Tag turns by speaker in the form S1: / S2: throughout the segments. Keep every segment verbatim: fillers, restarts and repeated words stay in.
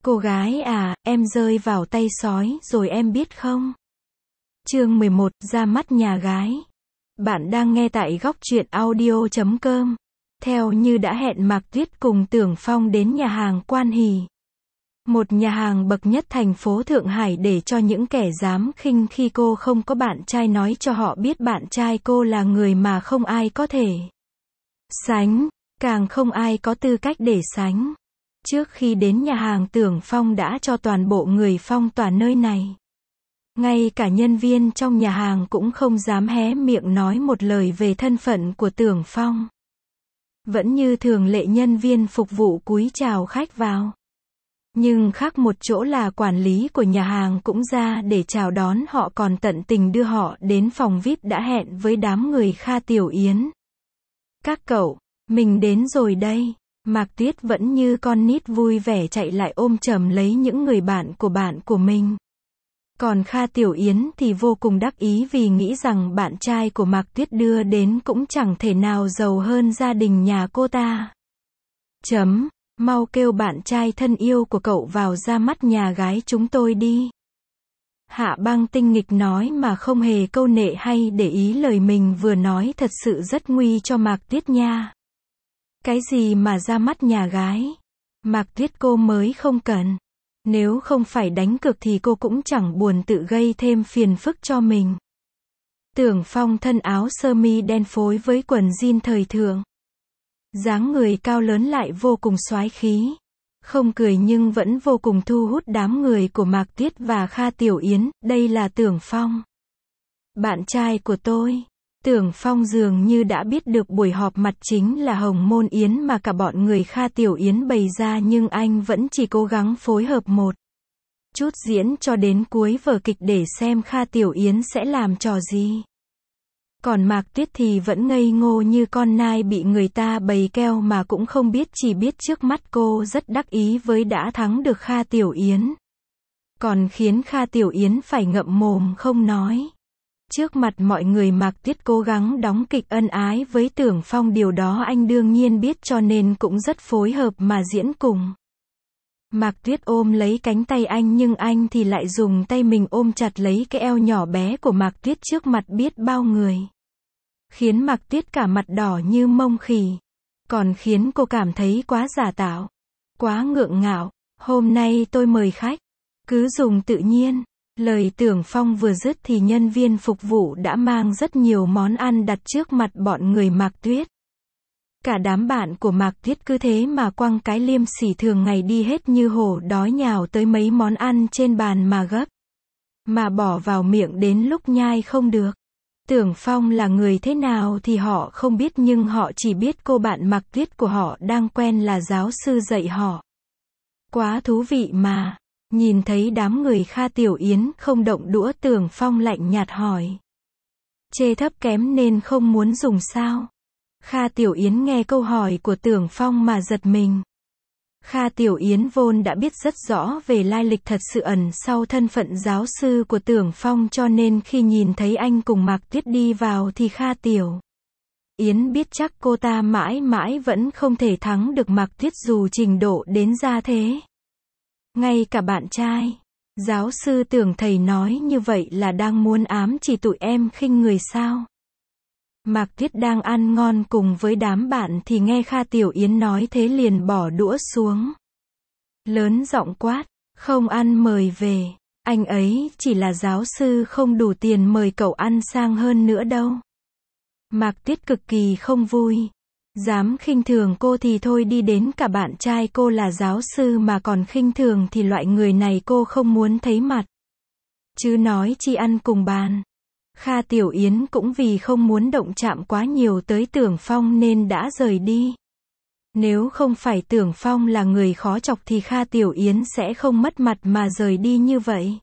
S1: Cô gái à, em rơi vào tay sói rồi em biết không? Chương mười một, ra mắt nhà gái. Bạn đang nghe tại góc truyện audio chấm com. Theo như đã hẹn, Mạc Tuyết cùng Tưởng Phong đến nhà hàng Quan Hỷ. Một nhà hàng bậc nhất thành phố Thượng Hải, để cho những kẻ dám khinh khi cô không có bạn trai nói cho họ biết bạn trai cô là người mà không ai có thể sánh, càng không ai có tư cách để sánh. Trước khi đến nhà hàng, Tưởng Phong đã cho toàn bộ người phong tỏa nơi này. Ngay cả nhân viên trong nhà hàng cũng không dám hé miệng nói một lời về thân phận của Tưởng Phong. Vẫn như thường lệ, nhân viên phục vụ cúi chào khách vào. Nhưng khác một chỗ là quản lý của nhà hàng cũng ra để chào đón họ, còn tận tình đưa họ đến phòng vi ai pi đã hẹn với đám người Kha Tiểu Yến. Các cậu, mình đến rồi đây. Mạc Tuyết vẫn như con nít vui vẻ chạy lại ôm chầm lấy những người bạn của bạn của mình. Còn Kha Tiểu Yến thì vô cùng đắc ý vì nghĩ rằng bạn trai của Mạc Tuyết đưa đến cũng chẳng thể nào giàu hơn gia đình nhà cô ta. Chấm, mau kêu bạn trai thân yêu của cậu vào ra mắt nhà gái chúng tôi đi. Hạ Băng tinh nghịch nói mà không hề câu nệ hay để ý lời mình vừa nói, thật sự rất nguy cho Mạc Tuyết nha. Cái gì mà ra mắt nhà gái? Mạc Tuyết cô mới không cần. Nếu không phải đánh cược thì cô cũng chẳng buồn tự gây thêm phiền phức cho mình. Tưởng Phong thân áo sơ mi đen phối với quần jean thời thượng. Dáng người cao lớn lại vô cùng soái khí. Không cười nhưng vẫn vô cùng thu hút đám người của Mạc Tuyết và Kha Tiểu Yến. Đây là Tưởng Phong, bạn trai của tôi. Tưởng Phong dường như đã biết được buổi họp mặt chính là Hồng Môn Yến mà cả bọn người Kha Tiểu Yến bày ra, nhưng anh vẫn chỉ cố gắng phối hợp một chút diễn cho đến cuối vở kịch để xem Kha Tiểu Yến sẽ làm trò gì. Còn Mạc Tuyết thì vẫn ngây ngô như con nai bị người ta bày keo mà cũng không biết, chỉ biết trước mắt cô rất đắc ý với đã thắng được Kha Tiểu Yến. Còn khiến Kha Tiểu Yến phải ngậm mồm không nói. Trước mặt mọi người, Mạc Tuyết cố gắng đóng kịch ân ái với Tưởng Phong, điều đó anh đương nhiên biết cho nên cũng rất phối hợp mà diễn cùng. Mạc Tuyết ôm lấy cánh tay anh nhưng anh thì lại dùng tay mình ôm chặt lấy cái eo nhỏ bé của Mạc Tuyết trước mặt biết bao người. Khiến Mạc Tuyết cả mặt đỏ như mông khỉ. Còn khiến cô cảm thấy quá giả tạo, quá ngượng ngạo. Hôm nay tôi mời khách, cứ dùng tự nhiên. Lời Tưởng Phong vừa dứt thì nhân viên phục vụ đã mang rất nhiều món ăn đặt trước mặt bọn người Mạc Tuyết. Cả đám bạn của Mạc Tuyết cứ thế mà quăng cái liêm sỉ thường ngày đi hết như hổ đói nhào tới mấy món ăn trên bàn mà gấp, mà bỏ vào miệng đến lúc nhai không được. Tưởng Phong là người thế nào thì họ không biết, nhưng họ chỉ biết cô bạn Mạc Tuyết của họ đang quen là giáo sư dạy họ. Quá thú vị mà. Nhìn thấy đám người Kha Tiểu Yến không động đũa, Tưởng Phong lạnh nhạt hỏi. Chê thấp kém nên không muốn dùng sao? Kha Tiểu Yến nghe câu hỏi của Tưởng Phong mà giật mình. Kha Tiểu Yến vốn đã biết rất rõ về lai lịch thật sự ẩn sau thân phận giáo sư của Tưởng Phong, cho nên khi nhìn thấy anh cùng Mạc Tuyết đi vào thì Kha Tiểu Yến biết chắc cô ta mãi mãi vẫn không thể thắng được Mạc Tuyết dù trình độ đến ra thế. Ngay cả bạn trai giáo sư Tưởng thầy nói như vậy là đang muốn ám chỉ tụi em khinh người sao? Mạc Tuyết đang ăn ngon cùng với đám bạn thì nghe Kha Tiểu Yến nói thế liền bỏ đũa xuống, lớn giọng quát, không ăn mời về, anh ấy chỉ là giáo sư không đủ tiền mời cậu ăn sang hơn nữa đâu. Mạc Tuyết cực kỳ không vui. Dám khinh thường cô thì thôi, đi đến cả bạn trai cô là giáo sư mà còn khinh thường thì loại người này cô không muốn thấy mặt. Chứ nói chi ăn cùng bàn. Kha Tiểu Yến cũng vì không muốn động chạm quá nhiều tới Tưởng Phong nên đã rời đi. Nếu không phải Tưởng Phong là người khó chọc thì Kha Tiểu Yến sẽ không mất mặt mà rời đi như vậy.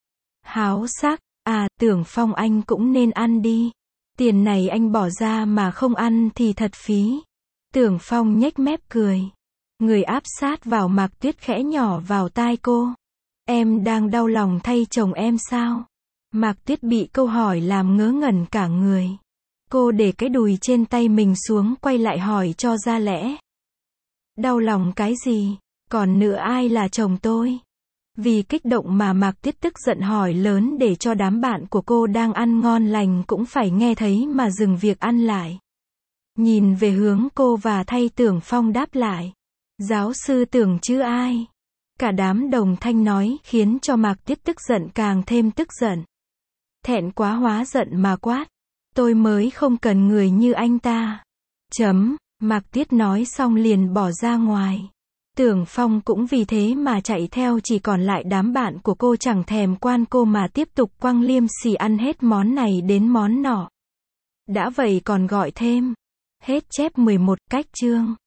S1: Háo sắc, à Tưởng Phong anh cũng nên ăn đi. Tiền này anh bỏ ra mà không ăn thì thật phí. Tưởng Phong nhếch mép cười. Người áp sát vào Mạc Tuyết khẽ nhỏ vào tai cô. Em đang đau lòng thay chồng em sao? Mạc Tuyết bị câu hỏi làm ngớ ngẩn cả người. Cô để cái đùi trên tay mình xuống, quay lại hỏi cho ra lẽ. Đau lòng cái gì? Còn nữa ai là chồng tôi? Vì kích động mà Mạc Tiết tức giận hỏi lớn để cho đám bạn của cô đang ăn ngon lành cũng phải nghe thấy mà dừng việc ăn lại. Nhìn về hướng cô và thay Tưởng Phong đáp lại. Giáo sư Tưởng chứ ai? Cả đám đồng thanh nói khiến cho Mạc Tiết tức giận càng thêm tức giận. Thẹn quá hóa giận mà quát. Tôi mới không cần người như anh ta. Chấm, Mạc Tiết nói xong liền bỏ ra ngoài. Tưởng Phong cũng vì thế mà chạy theo, chỉ còn lại đám bạn của cô chẳng thèm quan cô mà tiếp tục quăng liêm sỉ ăn hết món này đến món nọ. Đã vậy còn gọi thêm. Hết chép mười một, cách chương.